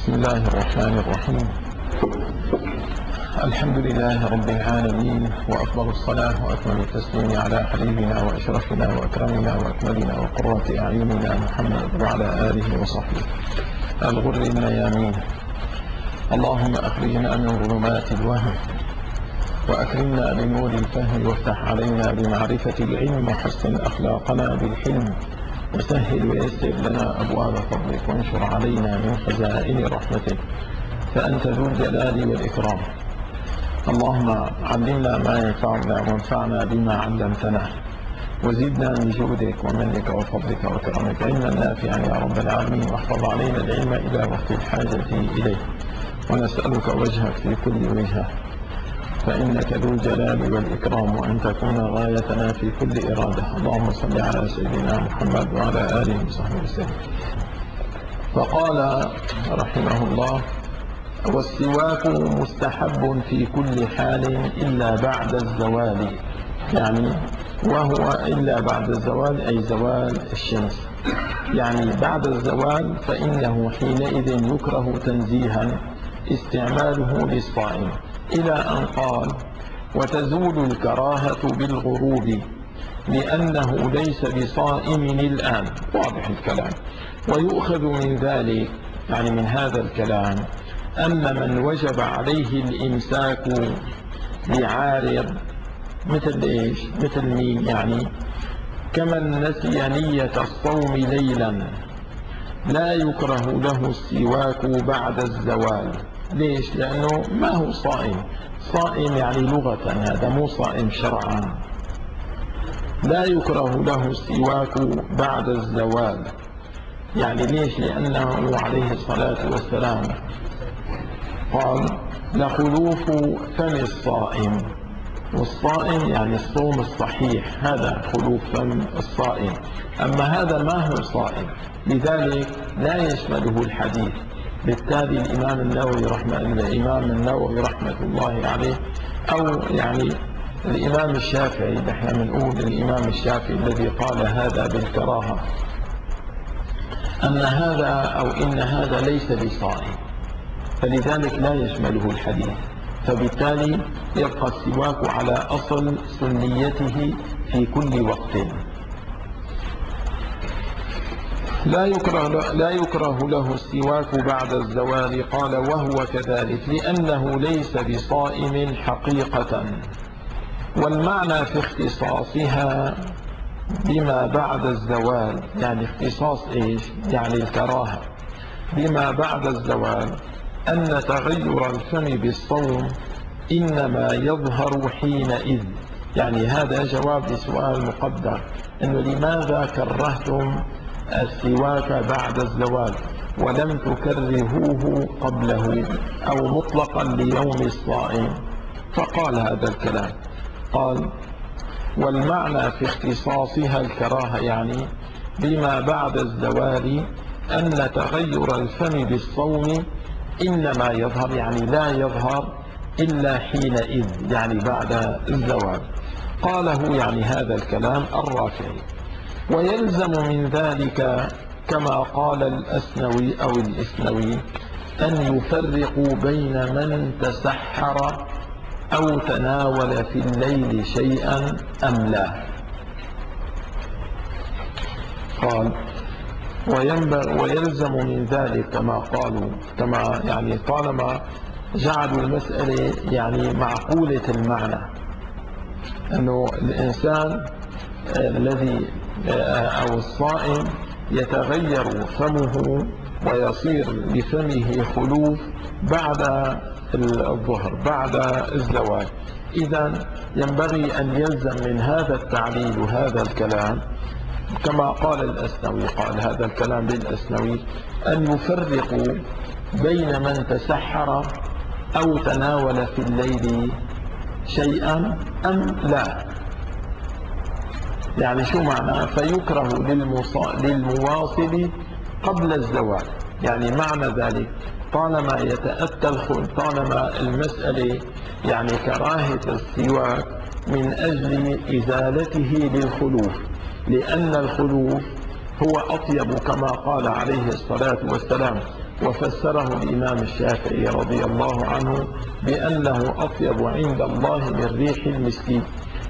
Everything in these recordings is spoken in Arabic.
بسم الله الرحمن الرحيم. الحمد لله رب العالمين، وأفضل الصلاة وأكمل التسليم على حبيبنا وأشرفنا وأكرمنا وأكملنا وقرة أعيننا محمد وعلى آله وصحبه الغر الميامين. اللهم أخرجنا من ظلمات الوهم وأكرمنا بنور الفهم، وافتح علينا بمعرفة العلم، وحسن أخلاقنا بالحلم، وسهل ويسر لنا أبواب فضلك، وانشر علينا من خزائن رحمتك، فأنت ذو الجلال والإكرام. اللهم علمنا ما ينفعنا، وانفعنا بما علمتنا، وزدنا من جودك ومنك وفضلك وكرمك علما نافعا يا رب العالمين. واحفظ علينا العلم إلى وقت الحاجة إليه، ونسألك وجهك في كل وجهة، فإنك ذو الجلال والإكرام، وأن تكون غايتنا في كل إرادة. اللهم صل على سيدنا محمد وعلى آله وصحبه وسلم. فقال رحمه الله: والسواك مستحب في كل حال إلا بعد الزوال، يعني وهو إلا بعد الزوال أي زوال الشمس، يعني بعد الزوال، فإنه حينئذ يكره تنزيها استعماله للصائم، إلى أن قال: وتزول الكراهة بالغروب لأنه ليس بصائم الآن. واضح الكلام. ويؤخذ من ذلك، يعني من هذا الكلام، أن من وجب عليه الإمساك لعارض مثل إيش؟ مثل مين؟ يعني كمن نسي نية الصوم ليلا لا يكره له السواك بعد الزوال. ليش؟ لأنه ما هو صائم. صائم يعني لغة، هذا مو صائم شرعا. لا يكره له السواك بعد الزوال، يعني ليش؟ لأنه عليه الصلاة والسلام قال: لخلوف فم الصائم، والصائم يعني الصوم الصحيح، هذا خلوف فم الصائم. أما هذا ما هو صائم، لذلك لا يشمله الحديث. بالتالي الإمام النووي رحمة الله عليه، أو يعني الإمام الشافعي، نحن بنقول الإمام الشافعي الذي قال هذا بالكراهة، إن هذا ليس بصائم، فلذلك لا يشمله الحديث. فبالتالي يبقى السواك على أصل سنيته في كل وقت. لا يكره له السواك بعد الزوال. قال: وهو كذلك لأنه ليس بصائم حقيقة. والمعنى في اختصاصها بما بعد الزوال، يعني اختصاص إيش؟ يعني الكراهة بما بعد الزوال، أن تغير الفم بالصوم إنما يظهر حينئذ. يعني هذا جواب لسؤال مقدر، أنه لماذا كرهتم السواك بعد الزوال ولم تكرهوه قبله أو مطلقا ليوم الصائم؟ فقال هذا الكلام، قال: والمعنى في اختصاصها الكراهة، يعني بما بعد الزوال، أن تغير الفم بالصوم إنما يظهر، يعني لا يظهر إلا حينئذ، يعني بعد الزوال. قاله يعني هذا الكلام الرافعي. ويلزم من ذلك كما قال الأسنوي أو الإسنوي أن يفرقوا بين من تسحر أو تناول في الليل شيئا أم لا. قال: ويلزم من ذلك كما قالوا، كما يعني طالما جعلوا المسألة يعني معقولة المعنى، أنه الإنسان الذي أو الصائم يتغير فمه ويصير لفمه خلوف بعد الظهر، بعد الزوال. إذن ينبغي أن يلزم من هذا التعليل وهذا الكلام كما قال الأسنوي، قال هذا الكلام للأسنوي، أن يفرقوا بين من تسحر أو تناول في الليل شيئا أم لا. يعني شو معنى؟ فيكره للمواصل قبل الزوال. يعني معنى ذلك طالما طالما المسألة يعني كراهة السواك من أجل إزالته للخلوف، لأن الخلوف هو أطيب كما قال عليه الصلاة والسلام: وفسره الإمام الشافعي رضي الله عنه بأنه أطيب عند الله من ريح المسك.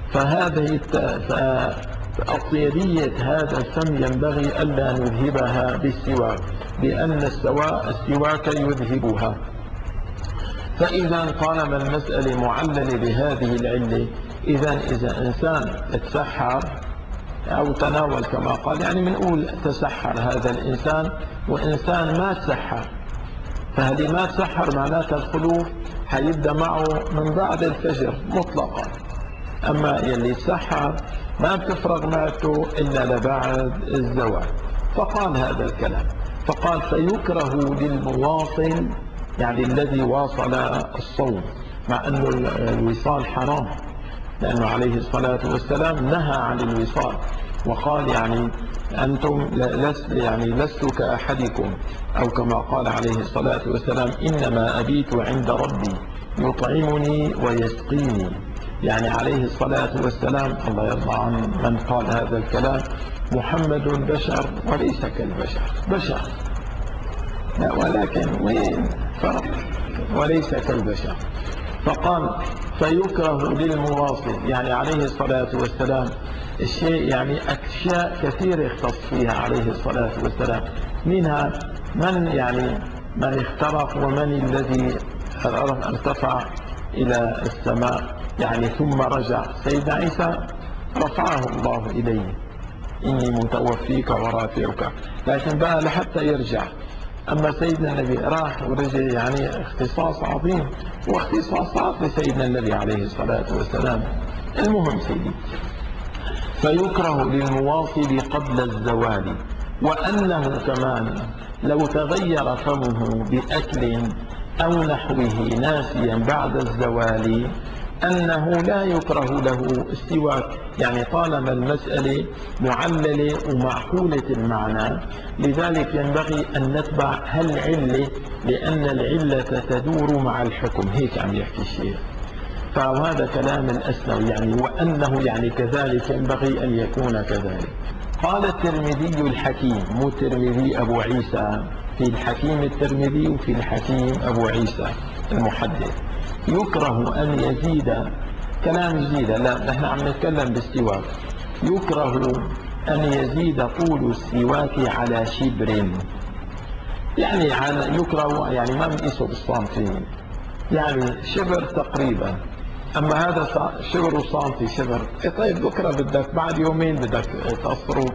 فأطيبية هذا الفم ينبغي ألا نذهبها بالسواك، لأن السواك يذهبها. فإذا طالما المسألة معللة بهذه العلة، إذا إنسان تسحر أو تناول كما قال، يعني بنقول تسحر هذا الإنسان وإنسان ما تسحر، فهذه ما تسحر معناتها الخلوف حيبدأ معه من بعد الفجر مطلقا. أما يلي تسحر ما بتفرغ معته إلا لبعد الزوال. فقال هذا الكلام، فقال فيكره للمواصل، يعني الذي واصل الصوم، مع أن الوصال حرام، لأنه عليه الصلاة والسلام نهى عن الوصال وقال يعني أنتم لست كأحدكم، أو كما قال عليه الصلاة والسلام إنما أبيت عند ربي يطعمني ويسقيني. يعني عليه الصلاة والسلام، الله يرضى عن من قال هذا الكلام، محمد بشر وليس كالبشر، بشر ولكن وين فرق، وليس كالبشر. فقال فيكره للمواصل، يعني عليه الصلاة والسلام الشيء يعني أشياء كثيرة يختص فيها عليه الصلاة والسلام، منها من اخترق ومن الذي ارتفع إلى السماء، يعني ثم رجع. سيدنا عيسى رفعه الله إليه، إني متوفيك ورافعك، لكن بقى لحتى يرجع. أما سيدنا النبي راح ورجع، يعني اختصاص عظيم واختصاصات لسيدنا النبي عليه الصلاة والسلام. المهم سيدي، فيكره للمواصل قبل الزوال، وأنه كمان لو تغير فمه بأكل أو نحوه ناسيا بعد الزوال أنه لا يكره له السواك، يعني طالما المسألة معللة ومعقولة المعنى، لذلك ينبغي أن نتبع هالعلة، لأن العلة تدور مع الحكم. هيك عم يحكي الشيخ، فهذا كلام الأسنوي، يعني وأنه يعني كذلك ينبغي أن يكون كذلك. قال الترمذي الحكيم، مو الترمذي أبو عيسى، في الحكيم الترمذي وفي الحكيم أبو عيسى المحدث، يكره أن يزيد، كلام جديد، لا نحن عم نتكلم بالسواك، يكره أن يزيد طول السواك على شبر، يعني يكره يعني ما بنقيسه بالسنتين، يعني شبر تقريبا. أما هذا شبر وسنتي شبر، طيب بكرة بدك بعد يومين بدك تقصره،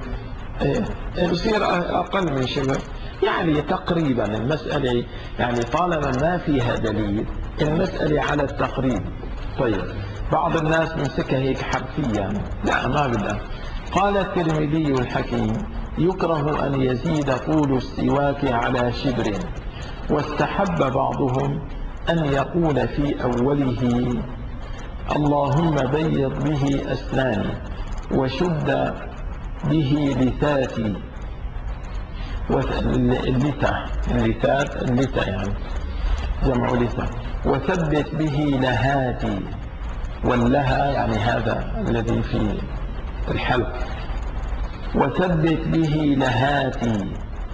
بصير أقل من شبر، يعني تقريبا المسألة، يعني طالما ما فيها دليل المسألة على التقريب. طيب بعض الناس مسكها هيك حرفيا، لا ما بدها. قال الترمذي الحكيم يكره أن يزيد طول السواك على شبر، واستحب بعضهم أن يقول في أوله اللهم بيض به أسناني وشد به لثاتي، اللتا يعني جمع لثة، وثبت به لهاتي، واللها يعني هذا الذي في الحلق، وثبت به لهاتي،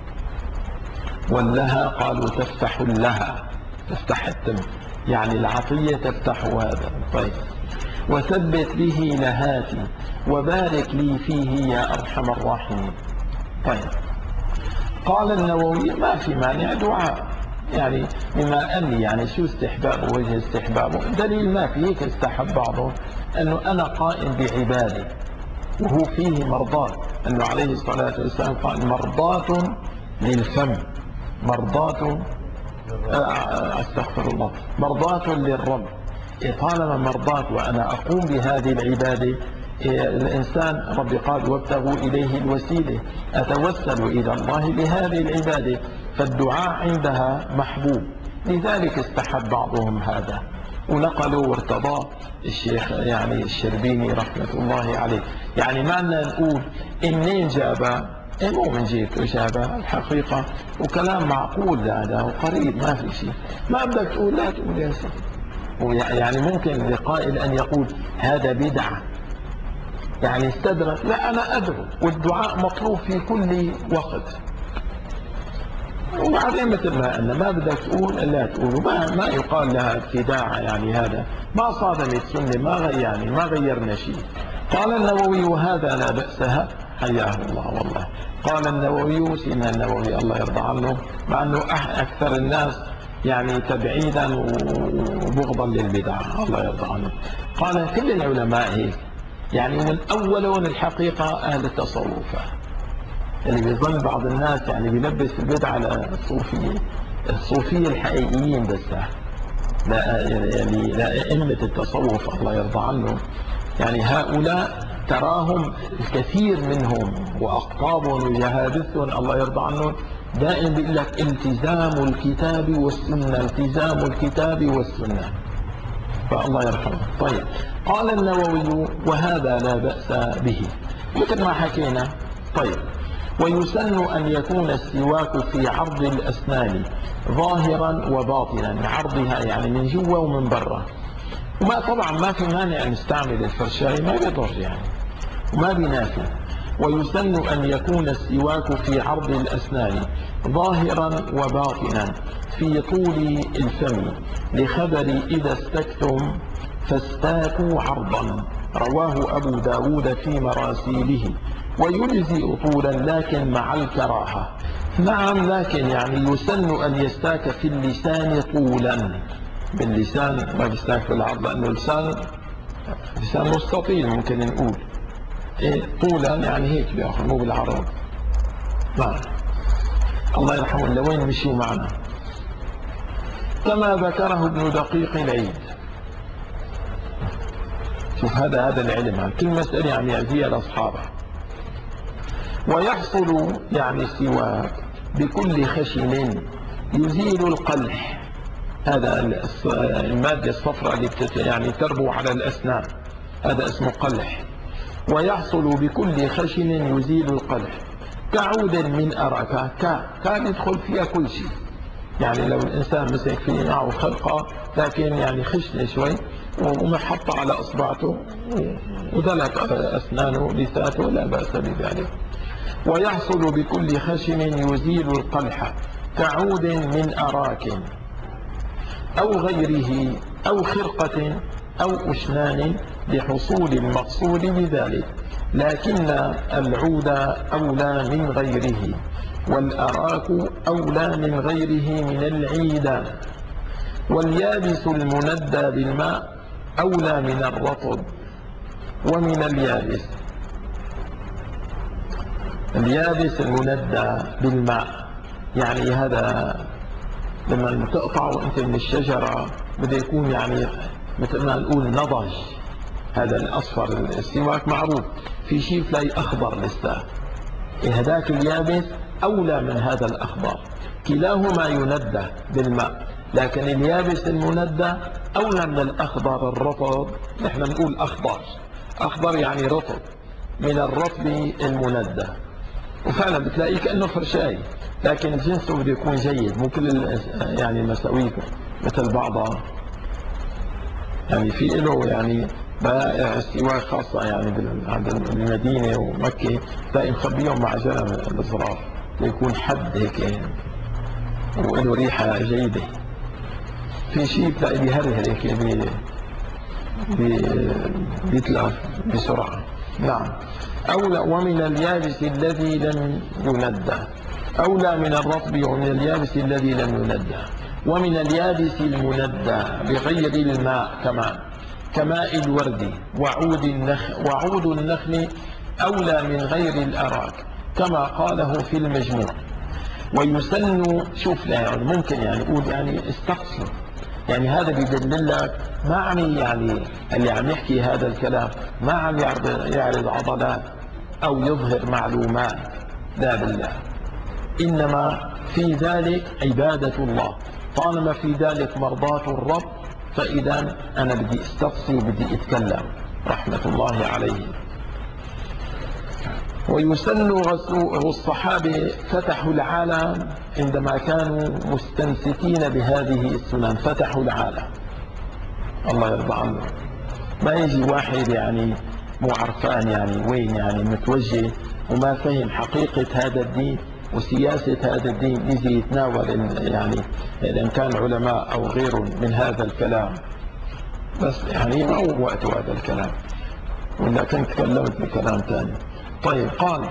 واللها قالوا تفتح اللها، تفتح التم، يعني العطية تفتح هذا. طيب وثبت به لهاتي وبارك لي فيه يا أرحم الراحمين. طيب قال النووي ما في مانع دعاء، يعني بما أني يعني شو استحبابه، وجه استحبابه دليل ما في، هيك استحب بعضهم أنه أنا قائم بعبادي وهو فيه مرضاة، أنه عليه الصلاة والسلام قال مرضاة للفم، مرضاة استغفر الله، مرضاة للرب. طالما مرضاة وأنا أقوم بهذه العبادة، الإنسان ربي قال وابتغوا إليه الوسيلة، أتوسل إلى الله بهذه العبادة، فالدعاء عندها محبوب. لذلك استحب بعضهم هذا، ونقلوا وارتضاه الشيخ يعني الشربيني رحمة الله عليه. يعني ما لنا نقول منين جابها، مو من جهة إجابة الحقيقة، وكلام معقول هذا وقريب، ما في شيء. ما بدك تقول لا تقول يا سيدي، يعني ممكن لقائل أن يقول هذا بدعة، يعني استدرك، لا أنا أدعو والدعاء مطلوب في كل وقت، وبعدين مثل ما أن ما بدك تقول إلا تقول، ما يقال لها ابتداع، يعني هذا ما صادمت سنة، ما غيرنا شيء. قال النووي وهذا لا بأسها، حياه الله والله. قال النووي، سيدنا النووي الله يرضى عنه، مع أنه أكثر الناس يعني تبعيدا وبغضا للبدع الله يرضى عنه، قال كل العلماء هيك، يعني من أولهم الحقيقة أهل التصوف، اللي بيظن بعض الناس يعني بيلبس البدعة على الصوفية الحقيقيين بس، لا يعني لا أئمة التصوف الله يرضى عنهم، يعني هؤلاء تراهم الكثير منهم وأقطابهم وجهابذتهم الله يرضى عنهم دائما بيقول لك التزام الكتاب والسنة، التزام الكتاب والسنة، فالله يرحمه. طيب، قال النووي وهذا لا بأس به مثل ما حكينا. طيب، ويسن أن يكون السواك في عرض الأسنان ظاهرا وباطنا، عرضها يعني من جوا ومن برا، وما طبعا ما في مانع نستعمل الفرشاية، ما بيضر يعني وما بينافي. ويسن أن يكون السواك في عرض الأسنان ظاهرا وباطنا في طول الفم، لخبر إذا استكتم فاستاكوا عرضا، رواه أبو داود في مراسيله. ويجزئ طولا لكن مع الكراهة. نعم، لكن يعني يسن أن يستاك في اللسان طولا، باللسان ما بيستاك بالعرض، لأنه لسان مستطيل ممكن نقول طولا يعني هيك بياخذ مو بالعرض. نعم، الله يرحمه لوين مشوا معنا. كما ذكره ابن دقيق العيد. شوف هذا العلم، كل مسألة يعني يعزيها لأصحابه. ويحصل يعني السواك بكل خشن يزيل القلح، هذا المادة الصفراء اللي يعني تربو على الأسنان، هذا اسمه قلح. ويحصل بكل خشن يزيل القلح، كعود من أراك، كان يدخل فيها كل شيء، يعني لو الإنسان مسك فيه معه خلقة لكن يعني خشنة شوي ومحط على أصبعته ودلك أسنانه لساته لا بأس بذلك. ويحصل بكل خشن يزيل القلح، كعود من أراك أو غيره أو خرقة أو أشنان، لحصول المقصود بذلك، لكن العود أولى من غيره، والأراك أولى من غيره من العيدان، واليابس المندى بالماء أولى من الرطب ومن اليابس المندى بالماء، يعني هذا لما تقطعه أنت من الشجرة بده يكون يعني مثل ما نقول نضج، هذا الأصفر السواك معروف، في شيء تلاقي أخضر لسه، هذاك اليابس أولى من هذا الأخضر، كلاهما يندى بالماء، لكن اليابس المندى أولى من الأخضر الرطب. نحن نقول أخضر يعني رطب، من الرطب المندى، وفعلا بتلاقيه كأنه فرشاي، لكن جنسه بده يكون جيد، مو كل يعني المساويك مثل بعضها، يعني في له يعني بائع السواك خاصة يعني عند المدينة ومكة تلاقي مخبيهم مع جرم الزرار ليكون حد هيك وله ريحة جيدة. في شيء تلاقي بيهرهر هيك بيتلف بسرعة. نعم، أولى ومن اليابس الذي لم يندى، أولى من الرطب ومن اليابس الذي لم يندى، ومن اليابس المندى بغير الماء كمان، كماء الورد وعود النخل أولى من غير الأراك، كما قاله في المجموع. ويسن، شوف يعني ممكن يعني يقول يعني استقصر، يعني هذا بيدل لك ما عم يعني اللي عم يحكي هذا الكلام ما عم يعرض عضلات أو يظهر معلومات، لا بالله، إنما في ذلك عبادة الله، طالما في ذلك مرضاة الرب، فإذا أنا بدي استقصي وبدي أتكلم رحمة الله عليه. ويسن والصحابة فتحوا العالم عندما كانوا مستمسكين بهذه السنن، فتحوا العالم الله يرضى عنه. ما يجي واحد يعني مو عرفان يعني وين يعني متوجه وما فهم حقيقة هذا الدين وسياسة هذا الدين يجي يتناول يعني إن كان علماء أو غيره من هذا الكلام. بس يعني ما هو وقت هذا الكلام، ولا كنت تكلمت بكلام ثاني. طيب قال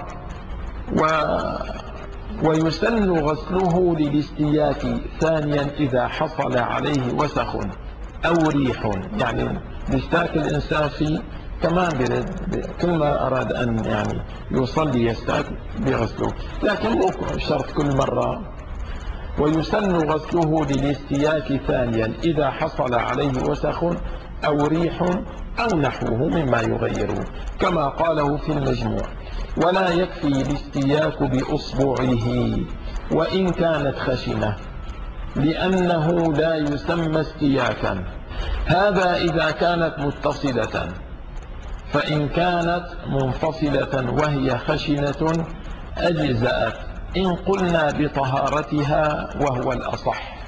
ويسن غسله للاستياك ثانيا إذا حصل عليه وسخ أو ريح، يعني يستاك الإنسان فيه كمان كل ما أراد أن يعني يصلي يستاك بغسله، لكن مو شرط كل مرة. ويسن غسله للاستياك ثانيا إذا حصل عليه وسخ أو ريح أو نحوه مما يغيره، كما قاله في المجموع. ولا يكفي الاستياك بأصبعه وإن كانت خشنة، لأنه لا يسمى استياكا. هذا إذا كانت متصلة، فإن كانت منفصلة وهي خشنة أجزأت إن قلنا بطهارتها وهو الأصح،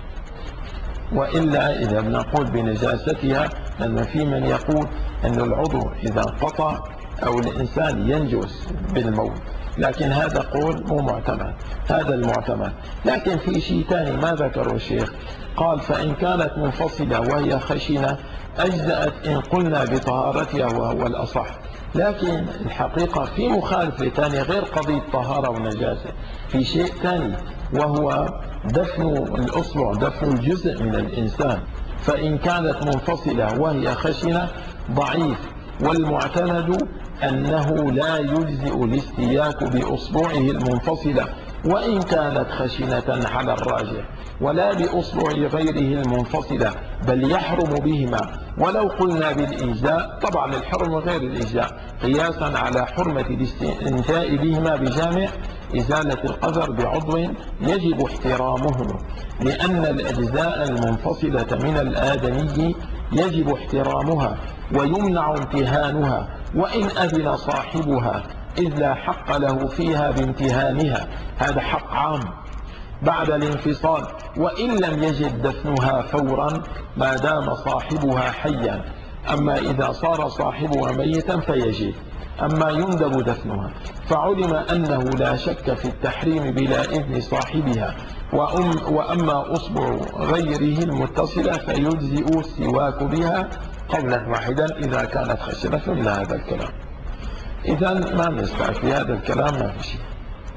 وإلا إذا بنقول بنجاستها، لأن في من يقول أن العضو إذا انقطع أو الإنسان ينجس بالموت، لكن هذا قول مو معتمد، هذا المعتمد. لكن في شيء ثاني ما ذكره الشيخ، قال فإن كانت منفصلة وهي خشنة أجزأت إن قلنا بطهارتها وهو الأصح. لكن الحقيقة في مخالفة ثانية غير قضية طهارة ونجاسة، في شيء ثاني وهو دفن الأصبع، دفن الجزء من الإنسان. فإن كانت منفصلة وهي خشنة ضعيف، والمعتمد أنه لا يجزئ الاستياك بأصبعه المنفصلة وإن كانت خشنة على الراجح، ولا بأصبع غيره المنفصلة، بل يحرم بهما ولو قلنا بالإجزاء. طبعا الحرم غير الإجزاء قياسا على حرمة الاستنجاء بهما بجامع إزالة القذر بعضو يجب احترامه، لأن الأجزاء المنفصلة من الآدمي يجب احترامها ويمنع امتهانها وإن أذن صاحبها، إذ لا حق له فيها بامتهانها، هذا حق عام بعد الانفصال، وإن لم يجد دفنها فورا ما دام صاحبها حيا. أما إذا صار صاحبها ميتا فيجب، أما يندب دفنها. فعلم أنه لا شك في التحريم بلا إذن صاحبها. وأما أصبع غيره المتصلة فيجزئ السواك بها قولا واحدا إذا كانت خشنة. فمن هذا الكلام إذا ما نستعد في هذا الكلام، ما في شيء.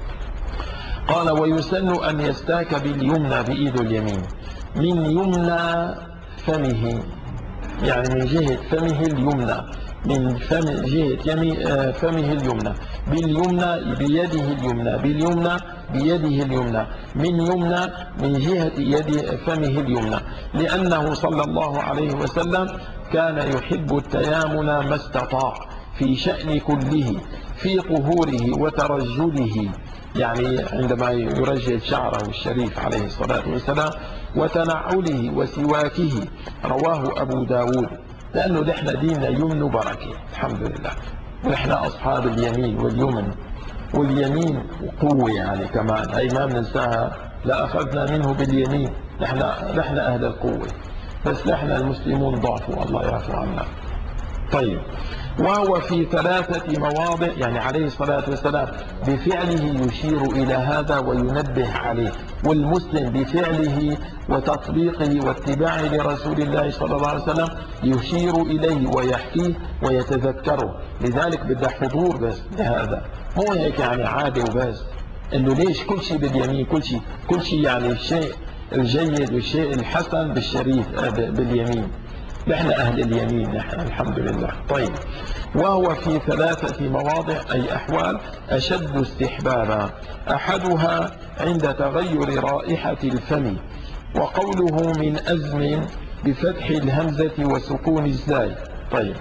قال ويسن أن يستاك باليمنى بإيد اليمين من يمنى فمه، يعني من جهة فمه اليمنى، من جهة فمه اليمنى، باليمنى بيده اليمنى، باليمنى بيده اليمنى، من يمنى من جهة يد فمه اليمنى، لأنه صلى الله عليه وسلم كان يحب التيامن ما استطاع في شأن كله، في طهوره وترجله، يعني عندما يرجل شعره الشريف عليه الصلاة والسلام، وتنعله وسواكه. رواه أبو داود. لأنه نحن ديننا يمن بركة الحمد لله، ونحن أصحاب اليمين واليمن، واليمين قوة يعني كمان، أي ما بننساها، لأخذنا منه باليمين. نحن أهل القوة، بس نحن المسلمون ضعفوا، الله يعفو عنا. طيب وهو في 3 مواضع، يعني عليه الصلاة والسلام بفعله يشير إلى هذا وينبه عليه، والمسلم بفعله وتطبيقه واتباعه لرسول الله صلى الله عليه وسلم يشير إليه ويحكيه ويتذكره. لذلك بدأ حضور بس لهذا، مو هيك يعني عادة وبس، إنه ليش كل شيء باليمين، كل شيء يعني الشيء الجيد والشيء الحسن بالشريف باليمين. نحن أهل اليمين نحن الحمد لله. طيب وهو في 3 مواضع أي أحوال أشد استحبابا. أحدها عند تغير رائحة الفم، وقوله من أزم بفتح الهمزة وسكون الزاي. طيب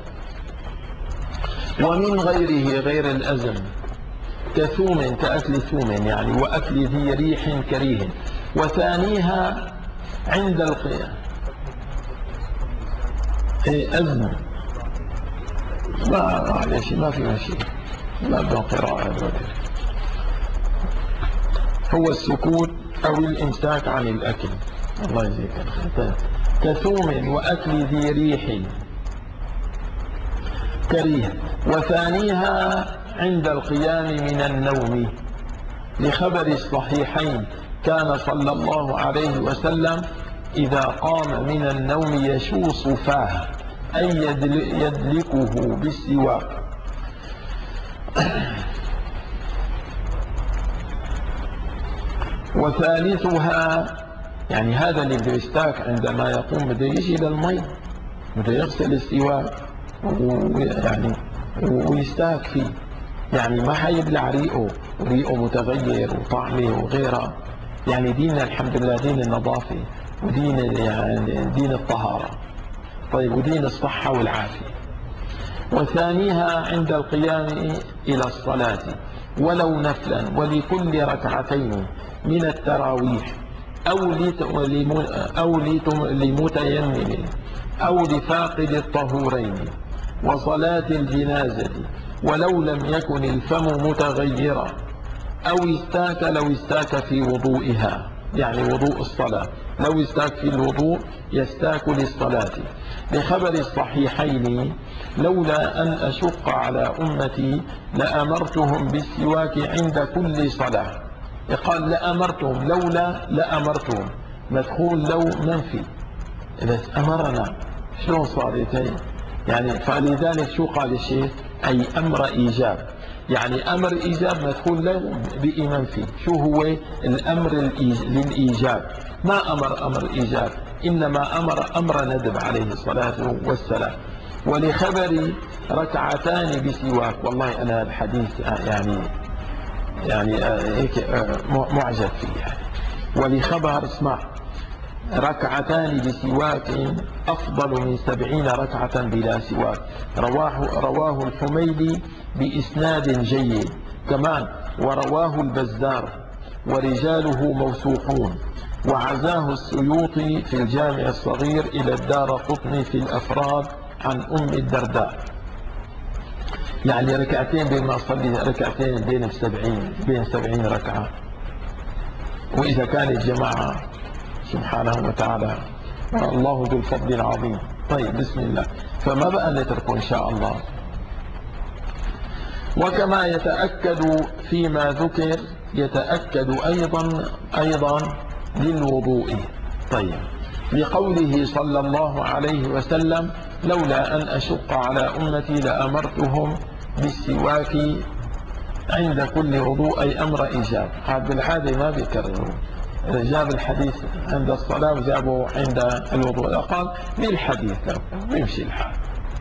ومن غيره غير الأزم كثوم كأكل ثوم يعني، وأكل ذي ريح كريه. وثانيها عند القيام أزم، معلش ما في مشي، ما بدون قراءة، هو السكوت أو الإمساك عن الأكل. الله يجزيك الخير. كثوم وأكل ذي ريح كريه. وثانيها عند القيام من النوم لخبر الصحيحين كان صلى الله عليه وسلم إذا قام من النوم يشوص فاه أي يدلكه بالسواك. وثالثها يعني هذا اللي بده يستاك عندما يقوم بده يجي للمي بده يغسل السواك يعني ويستاك فيه، يعني ما حيبلع ريقه وريقه متغير وطعمه وغيره. يعني ديننا الحمد لله دين النظافة ودين يعني دين الطهارة، طيب، ودين الصحة والعافية. وثانيها عند القيام إلى الصلاة ولو نفلا ولكل ركعتين من التراويح أو لمتيمم أو لفاقد الطهورين وصلاة الجنازة ولو لم يكن الفم متغيرا أو استاك لو استاك في وضوئها، يعني وضوء الصلاة، لو استاك في الوضوء يستاك للصلاة. لخبر الصحيحين لولا أن أشق على أمتي لأمرتهم بالسواك عند كل صلاة. قال لأمرتهم، لولا لأمرتهم، مدخول لو منفي، إذا أمرنا شلون صارت يعني؟ فلذلك شو قال الشيخ؟ أي أمر إيجاب، يعني أمر إيجاب مدخول له بإيمان فيه. شو هو الأمر للإيجاب؟ ما أمر إيجاب، إنما أمر ندب عليه الصلاة والسلام. ولخبر ركعتان بسواك، والله أنا الحديث يعني هيك معجب فيه يعني. ولخبر اسمع ركعتان بسواك أفضل من 70 ركعة بلا سواك، رواه الحميدي بإسناد جيد كمان، ورواه البزار ورجاله موثوقون، وعزاه السيوطي في الجامع الصغير إلى الدارقطني في الأفراد عن أم الدرداء. يعني ركعتين بين ما أصلي ركعتين بين 70 ركعة، وإذا كانت جماعة سبحانه وتعالى الله ذو الفضل العظيم. طيب بسم الله، فما بقى نتركه إن شاء الله. وكما يتأكد فيما ذكر يتأكد أيضا للوضوء. طيب، لقوله صلى الله عليه وسلم لولا أن أشق على أمتي لأمرتهم بالسواك عند كل وضوء، أي أمر إيجاب. هذا بالعادة ما بيكرروا، جاب الحديث عند الصلاة وجابه عند الوضوء، قال للحديث ويمشي الحال.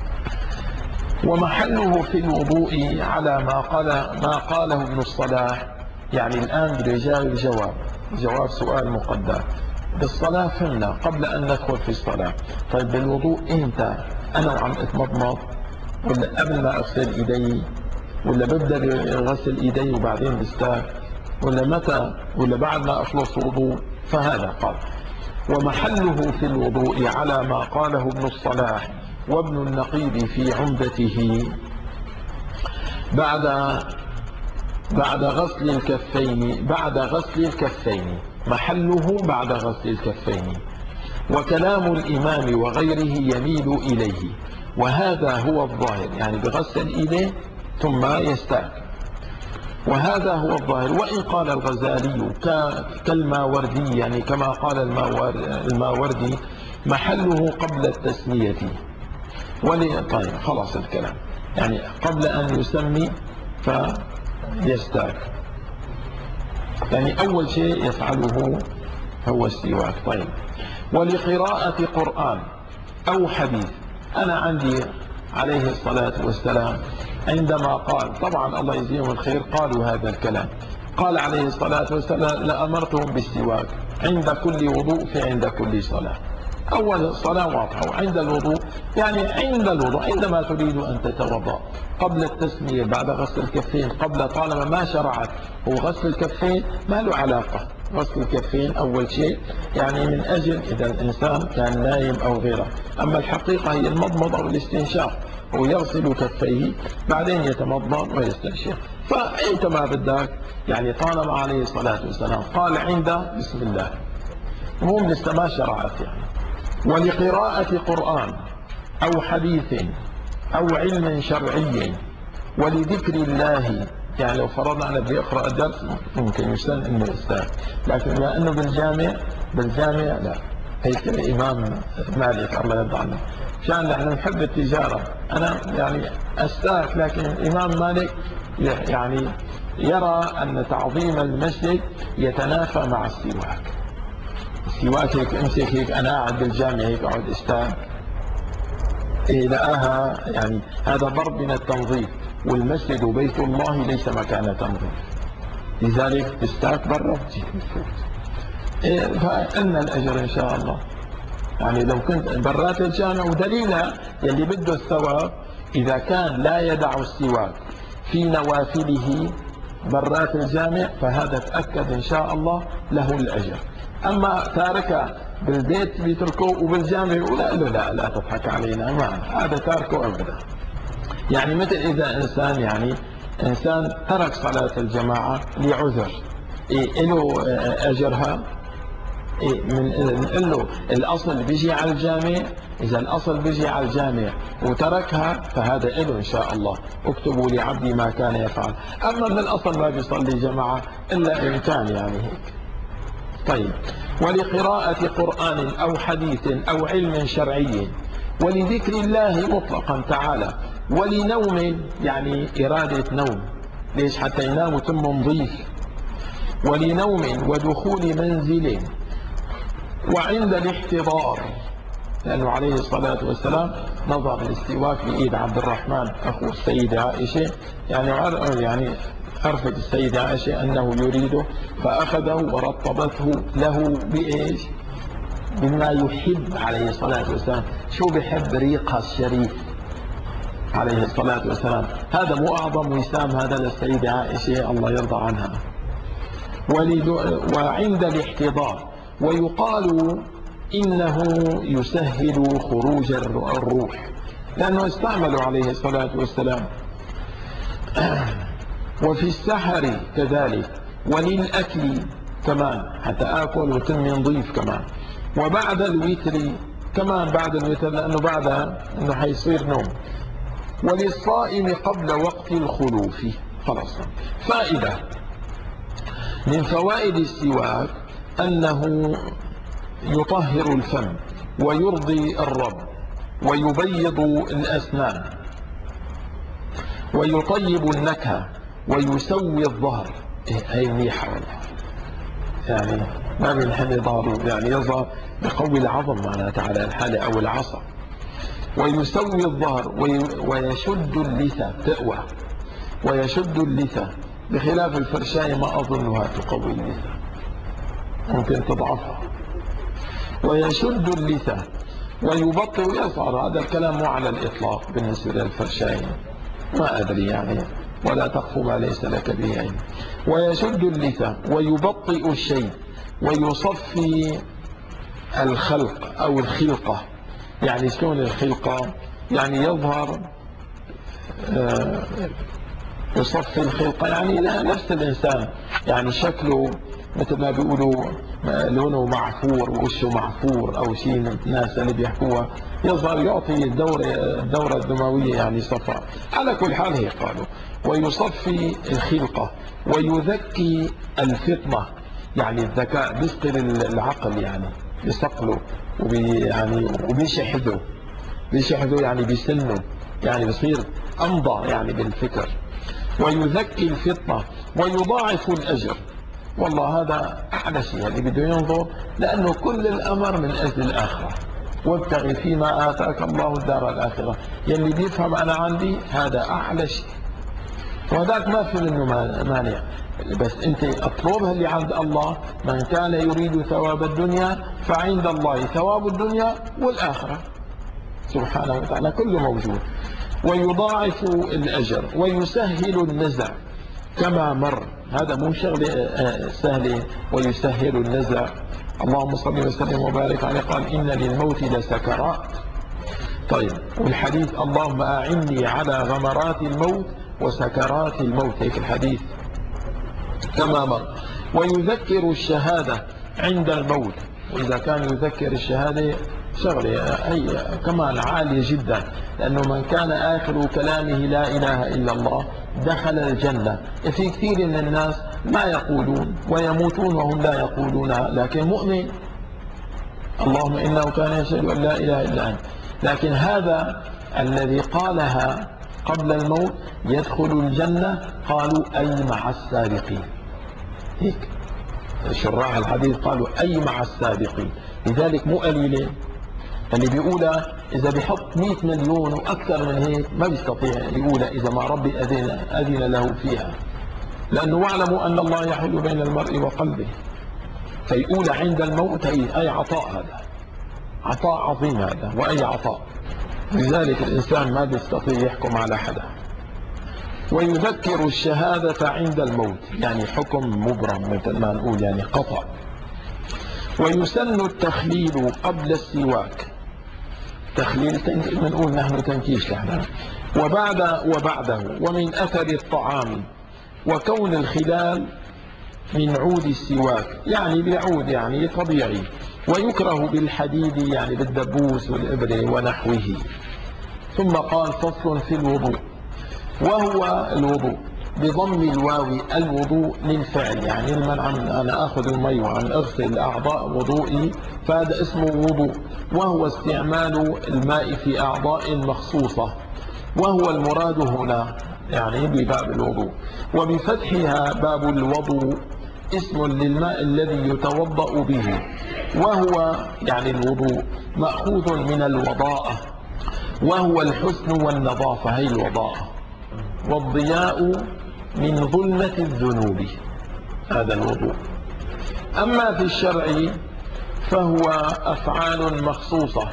ومحله في الوضوء على ما قاله ابن الصلاح. يعني الآن بده يجاوب جواب سؤال مقدر. بالصلاة فهمنا قبل أن ندخل في الصلاة. طيب بالوضوء إمتى؟ أنا وعم أتمضمض، ولا قبل ما أغسل إيدي، ولا ببدأ بغسل إيدي وبعدين بستاك، ولا متى، ولا بعد ما أخلص وضوء؟ فهذا قال ومحله في الوضوء على ما قاله ابن الصلاح وابن النقيب في عمدته بعد غسل الكفين، محله بعد غسل الكفين. وكلام الإمام وغيره يميل إليه، وهذا هو الظاهر، يعني بغسل إيديه ثم يستاك، وهذا هو الظاهر. وإن قال الغزالي كالماوردي، يعني كما قال الماوردي محله قبل التسمية. طيب خلاص الكلام، يعني قبل أن يسمي فيستاك، يعني أول شيء يفعله هو السواك. طيب، ولقراءة قرآن أو حديث. أنا عندي عليه الصلاة والسلام عندما قال، طبعا الله يجزيهم الخير قالوا هذا الكلام، قال عليه الصلاة والسلام لأمرتهم بالسواك عند كل وضوء في عند كل صلاة. أول صلاة واضحة، وعند الوضوء يعني عند الوضوء عندما تريد أن تتوضأ، قبل التسمية، بعد غسل الكفين، قبل، طالما ما شرعت هو غسل الكفين ما له علاقة. غسل الكفين أول شيء يعني من أجل إذا الإنسان كان نايم أو غيره، أما الحقيقة هي المضمضة والاستنشاق، هو يغسل كفيه بعدين يتمضمض ويستنشق. فأنت ما بدك، يعني طالما عليه الصلاة والسلام قال عند بسم الله، المهم لسه ما شرعت يعني. ولقراءة قرآن أو حديث أو علم شرعي ولذكر الله يعني لو فرضنا أنا بدي أقرأ الدرس ممكن يسن إنه أستاذ، لكن بما إنه بالجامع لا. هيك الإمام مالك الله يرضى عنه كان نحن نحب التجارة، أنا يعني أستاذ، لكن الإمام مالك يعني يرى أن تعظيم المسجد يتنافى مع السواك. السواك هيك امسك هيك أنا قاعد بالجامع هيك أقعد أستاذ، لقاها يعني هذا ضرب من التنظيف، والمسجد بيت الله ليس مكان تنظيف، لذلك تستاك برا فإن الأجر إن شاء الله. يعني لو كنت برات الجامع، ودليلها يلي بده الثواب إذا كان لا يدع السواك في نوافله برات الجامع، فهذا تأكد إن شاء الله له الأجر. أما تاركه بالبيت بيتركه وبالجامع يقول لا تضحك علينا، ما هذا تاركه أبدا. يعني مثل إذا إنسان ترك صلاة الجماعة لعذر، له أجرها. نقول له الأصل بيجي على الجامع، إذا الأصل بيجي على الجامع وتركها فهذا له إن شاء الله، اكتبوا لعبدي ما كان يفعل. أما من الأصل ما بيصلي جماعة إلا إن كان يعني هيك. طيب، ولقراءة قرآن أو حديث أو علم شرعي، ولذكر الله مطلقا تعالى، ولنوم، يعني إرادة نوم، ليش؟ حتى ينام وتم نظيف. ولنوم ودخول منزل، وعند الاحتضار، لأنه عليه الصلاة والسلام نظر للسواك بإيد عبد الرحمن أخو السيدة عائشة، يعني عرفت السيدة عائشة أنه يريده، فأخذه ورطبته له بإيش؟ بما يحب عليه الصلاة والسلام. شو بحب؟ ريقها الشريف عليه الصلاة والسلام. هذا مو أعظم وسام هذا للسيدة عائشة الله يرضى عنها. وعند الاحتضار، ويقال إنه يسهل خروج الروح، لأنه استعملوا عليه الصلاة والسلام. وفي السحر كذلك، وللأكل كمان، حتى آكل وتم نظيف كمان. وبعد الوتر كمان، بعد الوتر لأنه بعدها أنه حيصير نوم. وللصائم قبل وقت الخلوف. خلاص. فائدة من فوائد السواك أنه يطهر الفم ويرضي الرب ويبيض الأسنان ويطيب النكهة ويسوي الظهر. هي منيحة والله، يعني ما بنحل ظهره، يعني يظهر يقوي العظم معناتها على الحالة أو العصا. ويسوي الظهر ويشد اللثة، تقوى ويشد اللثة، بخلاف الفرشاية ما أظنها تقوي اللثة، ممكن تضعفها. ويشد اللثة ويبطئ ويصعر. هذا الكلام مو على الإطلاق بالنسبة للفرشاية، ما أدري يعني، ولا تقف ما ليس لك به علم. ويشد اللثة ويبطئ الشيء ويصفي الخلق أو الخلقة. يعني شلون الخلقة؟ يعني يظهر يصفي الخلقة، يعني نفس الإنسان، يعني شكله مثل ما بيقولوا لونه معفور ووشه معفور أو شيء من الناس اللي بيحكوها، يظهر يعطي الدورة الدموية يعني صفاء. على كل حال هي قالوا. ويصفي الخلقة ويذكي الفطنة، يعني الذكاء، بيثقل العقل، يعني بيثقله وبيشحذه يعني بيسنه، يعني بيصير أمضى يعني بالفكر. ويذكي الفطنة ويضاعف الأجر. والله هذا أعلى شيء اللي بده ينظر، لأنه كل الأمر من أجل الآخرة. وابتغي فيما آتاك الله الدار الآخرة. يلي بيفهم أنا عندي هذا أعلى شيء، وهذاك ما في منه مانع، بس أنت اطلبها اللي عند الله. من كان يريد ثواب الدنيا فعند الله ثواب الدنيا والآخرة سبحانه وتعالى، كله موجود. ويضاعف الأجر ويسهل النزع كما مر. هذا مو شغله سهله. ويسهل النزع. اللهم صل وسلم وبارك عليه. قال إن للموت لسكرات. طيب، والحديث اللهم أعني على غمرات الموت وسكرات الموت، هيك الحديث كما مر. ويذكر الشهادة عند الموت وإذا كان يذكر الشهادة شغلة أي كمان عالية جدا، لأنه من كان آخر كلامه لا إله إلا الله دخل الجنة. في كثير من الناس ما يقولون ويموتون وهم لا يقولونها، لكن مؤمن اللهم إنه كان يشهد أن لا إله إلا أنت. لكن هذا الذي قالها قبل الموت يدخل الجنة، قالوا أي مع السابقين. هيك شراح الحديث قالوا أي مع السابقين. لذلك مو قليلة اللي بيقولها، إذا بيحط 100 مليون وأكثر من هيك ما بيستطيع يقولها إذا ما ربي أذن له فيها، لأنه واعلموا أن الله يحول بين المرء وقلبه. فيقول عند الموت أي عطاء، هذا عطاء عظيم هذا، وأي عطاء. لذلك الإنسان ما بيستطيع يحكم على حدا. ويذكر الشهادة عند الموت، يعني حكم مبرم مثل ما نقول، يعني قطع. ويسن التخليل قبل السواك، تخليل بنقول نحن تنكيش نحن، وبعده، ومن أثر الطعام، وكون الخلال من عود السواك، يعني بعود يعني طبيعي. ويكره بالحديد، يعني بالدبوس والإبرة ونحوه. ثم قال فصل في الوضوء، وهو الوضوء بضم الواو، الوضوء للفعل، يعني المنع من أنا أخذ المي وأن أغسل أعضاء وضوئي، فهذا اسمه وضوء، وهو استعمال الماء في أعضاء مخصوصة، وهو المراد هنا يعني بباب الوضوء. وبفتحها باب الوضوء اسم للماء الذي يتوضأ به، وهو يعني الوضوء مأخوذ من الوضاءة، وهو الحسن والنظافة، هي الوضاءة، والضياء من ظلمة الذنوب، هذا الوضوء. أما في الشرع فهو أفعال مخصوصة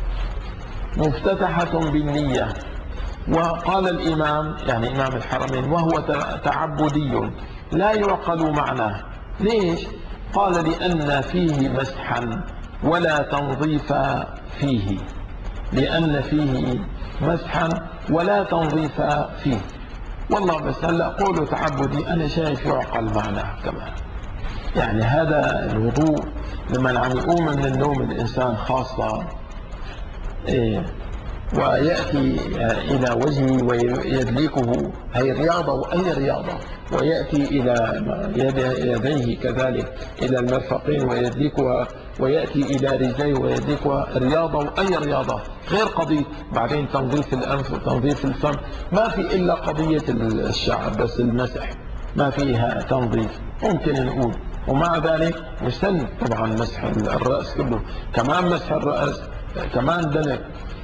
مفتتحة بالنية. وقال الإمام يعني إمام الحرمين وهو تعبدي لا يعقل معناه. ليش؟ قال لأن فيه مسحا ولا تنظيف فيه، لأن فيه مسحا ولا تنظيف فيه. والله بس هلا قوله تعبدي أنا شايف يعقل معناه كمان. يعني هذا الوضوء لما عم يقوم من النوم الإنسان خاصة ويأتي إلى وجهه ويدلكه، هي رياضة وأي رياضة، ويأتي إلى يديه كذلك إلى المرفقين ويدلكها، ويأتي إلى رجليه ويدلكها، رياضة وأي رياضة، غير قضية بعدين تنظيف الأنف وتنظيف الفم. ما في إلا قضية الشعر بس، المسح ما فيها تنظيف ممكن نقول. ومع ذلك يسن طبعا مسح الرأس كله، كمان مسح الرأس كمان دلك.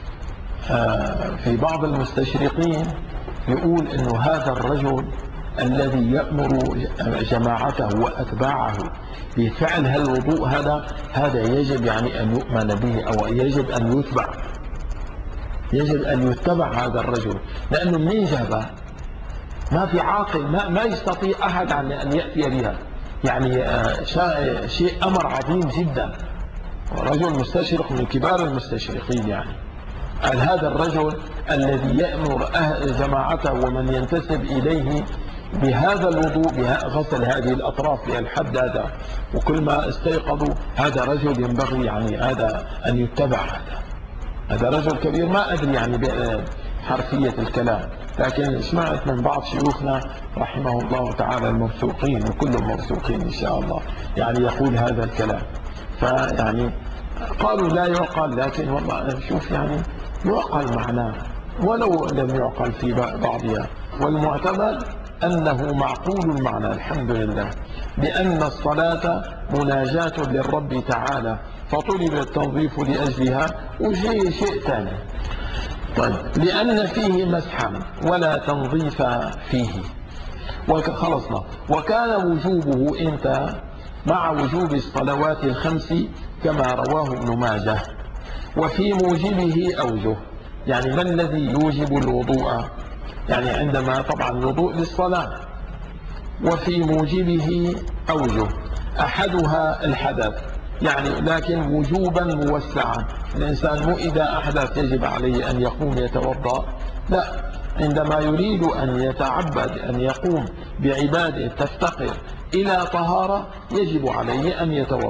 في بعض المستشرقين يقول انه هذا الرجل الذي يأمر جماعته وأتباعه بفعل هالوضوء هذا يجب يعني أن يؤمن به، أو يجب أن يتبع، يجب أن يتبع هذا الرجل، لأنه منين جابها؟ ما في عاقل ما يستطيع أحد أن يأتي بها. يعني شيء أمر عظيم جدا، رجل مستشرق من كبار المستشرقين. يعني قال هذا الرجل الذي يأمر جماعته ومن ينتسب إليه بهذا الوضوء، بغسل هذه الأطراف الحدادة، وكل ما استيقظوا هذا رجل ينبغي يعني هذا أن يتبع. هذا رجل كبير، ما أدري يعني بحرفية الكلام، لكن سمعت من بعض شيوخنا رحمه الله تعالى الموثوقين، وكلهم موثوقين إن شاء الله، يعني يقول هذا الكلام. فيعني قالوا لا يعقل، لكن والله شوف يعني يعقل معناه ولو لم يعقل في بعضها. والمعتمد أنه معقول المعنى الحمد لله، بأن الصلاة مناجاة للرب تعالى، فطلب التنظيف لأجلها، وشيء ثاني. طيب لأن فيه مسحا ولا تنظيف فيه، وخلصنا. وكان وجوبه انت مع وجوب الصلوات الخمس كما رواه ابن ماجه. وفي موجبه أوجه، يعني ما الذي يوجب الوضوء؟ يعني عندما طبعا الوضوء للصلاة. وفي موجبه أوجه، أحدها الحدث، يعني لكن وجوبا موسعا. الإنسان مو إذا أحدث يجب عليه أن يقوم يتوضأ، لا، عندما يريد أن يتعبد أن يقوم بعبادة تفتقر إلى طهارة يجب عليه أن يتوضأ.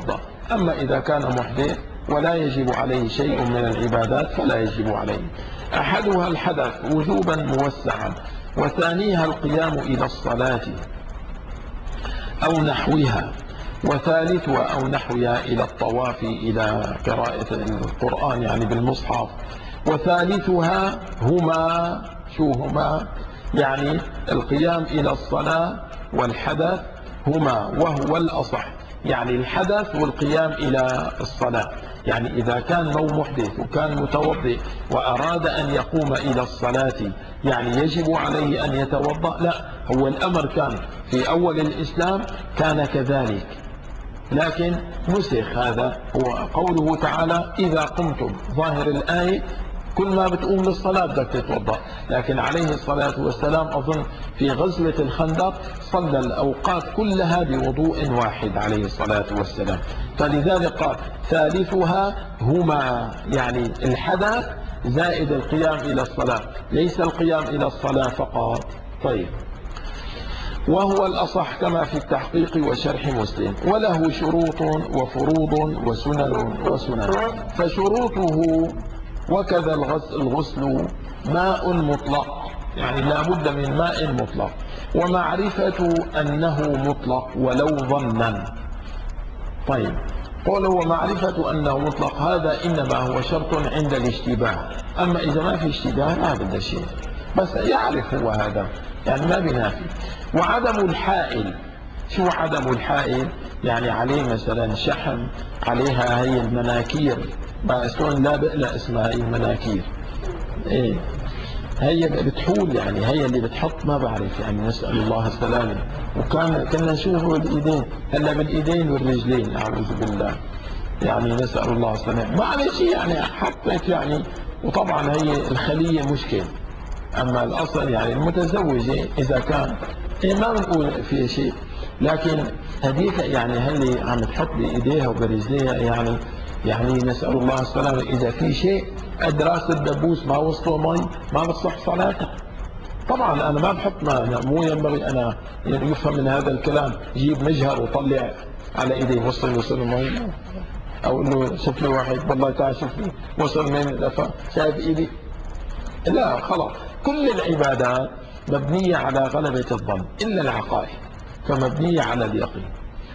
أما إذا كان محدث ولا يجب عليه شيء من العبادات فلا يجب عليه. أحدها الحدث وجوبا موسعا، وثانيها القيام إلى الصلاة أو نحوها، وثالثها أو نحوها إلى الطواف إلى قراءة القرآن يعني بالمصحف، وثالثها هما شو هما يعني القيام إلى الصلاة والحدث هما، وهو الأصح يعني الحدث والقيام إلى الصلاة. يعني إذا كان لو محدث وكان متوضئ وأراد أن يقوم إلى الصلاة يعني يجب عليه أن يتوضأ؟ لا، هو الأمر كان في أول الإسلام كان كذلك، لكن نسخ هذا. هو قوله تعالى إذا قمتم، ظاهر الآية كل ما بتقوم للصلاة بدك تتوضأ، لكن عليه الصلاة والسلام أظن في غزوة الخندق صلى الأوقات كلها بوضوء واحد عليه الصلاة والسلام. فلذلك قال ثالثها هما، يعني الحدث زائد القيام إلى الصلاة، ليس القيام إلى الصلاة فقط. طيب، وهو الأصح كما في التحقيق وشرح مسلم، وله شروط وفروض وسنن. فشروطه وكذا الغسل ماء مطلق، يعني لا بد من ماء مطلق، ومعرفة أنه مطلق ولو ظنا. طيب، قوله ومعرفة أنه مطلق هذا إنما هو شرط عند الاشتباه، أما إذا ما في اشتباه لا بد شيء، بس يعرف هو هذا يعني ما بنافي. وعدم الحائل، شو عدم الحائل؟ يعني عليه مثلا شحم، عليها هي المناكير، بأسون لا بقلق اسمها هي المناكير، ايه هي بتحول، يعني هي اللي بتحط ما بعرف، يعني نسأل الله السلامة. كنا نشوفه الإيدين، هلا بالإيدين والرجلين أعوذ بالله، يعني نسأل الله السلامة. معلش يعني حطت يعني، وطبعا هي الخلية مشكل، أما الأصل يعني المتزوجة إذا كان ما بنقول في شيء، لكن هذيك يعني هل عم تحط بإيديها وبرجليها، يعني نسأل الله السلامة. إذا في شيء أدراس الدبوس ما وصلوا مي ما بتصح صلاتها. طبعا أنا ما بحط مو ينبغي أنا يعني يفهم من هذا الكلام جيب مجهر وطلع على إيدي وصل مي، أو إنه شوف لي واحد والله تعال شوف لي وصل من الأفا شايف إيدي، لا خلاص. كل العبادات مبنية على غلبة الظن إلا العقائد فمبنية على اليقين.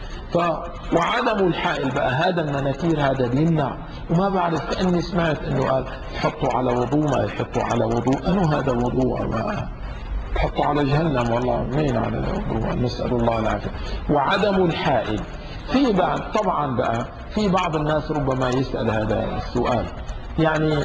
وعدم الحائل بقى، هذا المناكير هذا بيمنع، وما بعرف كأني سمعت انه قال تحطوا على وضوء ما يحطوا على وضوء، انه هذا وضوء ما تحطوا على جهنم، والله مين على الوضوء، نسأل الله العافية. وعدم الحائل في بعض، طبعا بقى في بعض الناس ربما يسأل هذا السؤال، يعني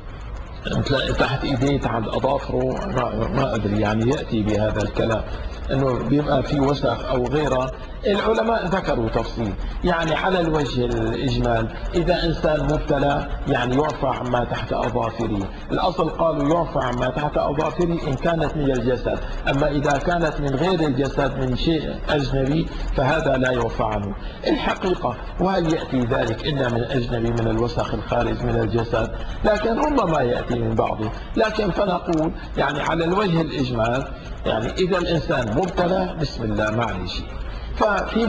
تحت ايديه تحت اظافره ما ادري، يعني ياتي بهذا الكلام انه بيبقى في وسخ او غيره. العلماء ذكروا تفصيل، يعني على الوجه الاجمال اذا انسان مبتلى يعني يعفى عما تحت اظافره، الاصل قالوا يعفى عما تحت اظافره ان كانت من الجسد، اما اذا كانت من غير الجسد من شيء اجنبي فهذا لا يعفى عنه. الحقيقه وهل ياتي ذلك الا من اجنبي من الوسخ الخارج من الجسد؟ لكن ربما ياتي من بعضه، لكن فنقول يعني على الوجه الإجمال يعني إذا الإنسان مبتلى بسم الله ما عليه شيء. ففي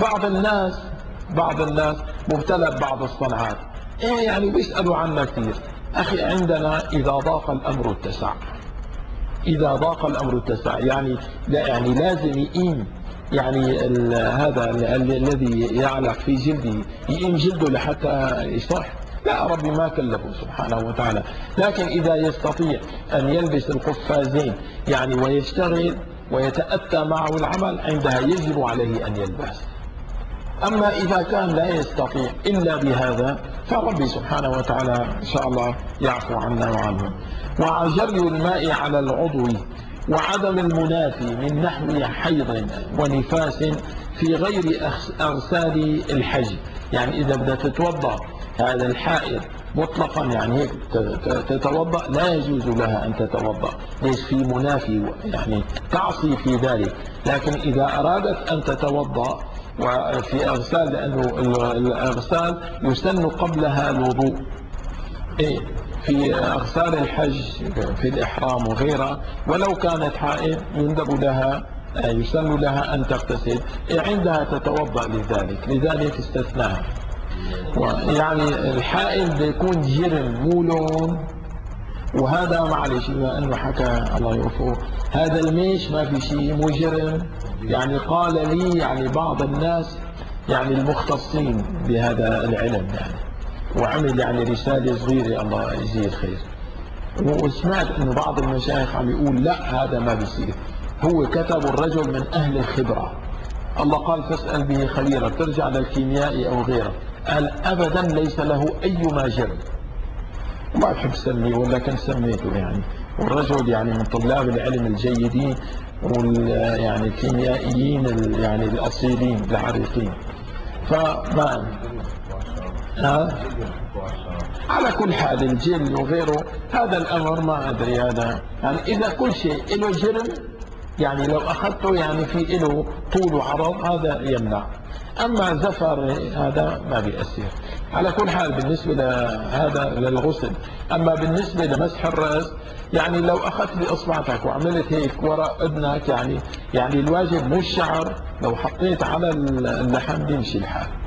بعض الناس مبتلى ببعض الصنعات، يعني بيسألوا عنا كثير. أخي عندنا إذا ضاق الأمر اتسع، إذا ضاق الأمر اتسع، يعني لا يعني لازم يقيم، يعني هذا الذي يعلق في جلده يقيم جلده لحتى يصح، لا ربي ما كلفه سبحانه وتعالى. لكن إذا يستطيع أن يلبس القفازين يعني ويشتغل ويتأتى معه العمل عندها يجب عليه أن يلبس. أما إذا كان لا يستطيع إلا بهذا فربي سبحانه وتعالى إن شاء الله يعفو عنا وعنه. وجري الماء على العضو وعدم المنافي من نحو حيض ونفاس في غير أغسال الحج، يعني إذا بدها تتوضأ هذا الحائض مطلقا يعني هيك تتوضأ لا يجوز لها أن تتوضأ، ليش؟ في منافي يعني تعصي في ذلك. لكن إذا أرادت أن تتوضأ وفي أغسال، لأنه الأغسال يسن قبلها الوضوء، إيه في أغسال الحج في الإحرام وغيرها، ولو كانت حائض يندب لها يسن لها أن تغتسل، عندها تتوضأ لذلك استثناها. يعني الحائل بيكون جرم مو لون. وهذا معلش بما انه حكى الله يوفقه، هذا الميش ما في شيء مو جرم. يعني قال لي يعني بعض الناس يعني المختصين بهذا العلم يعني، وعمل يعني رسالة صغيرة الله يجزيه الخير. وسمعت انه بعض المشايخ عم يقول لا هذا ما بيصير، هو كتب الرجل من اهل الخبرة. الله قال فاسأل به خبيرا، ترجع للكيميائي او غيره، قال ابدا ليس له اي ما جرم. ما بحب سميه ولكن سميته يعني، والرجل يعني من طلاب العلم الجيدين يعني الكيميائيين يعني الاصيلين العريقين. فما على كل حال الجن وغيره هذا الامر ما ادري هذا يعني اذا كل شيء له جرم يعني لو اخذته يعني في له طول وعرض هذا يمنع. اما زفر هذا ما بيأثر. على كل حال بالنسبه لهذا للغسل. اما بالنسبه لمسح الراس يعني لو اخذت باصبعتك وعملت هيك وراء اذنك يعني الواجب مو الشعر، لو حطيت على اللحم بيمشي الحال.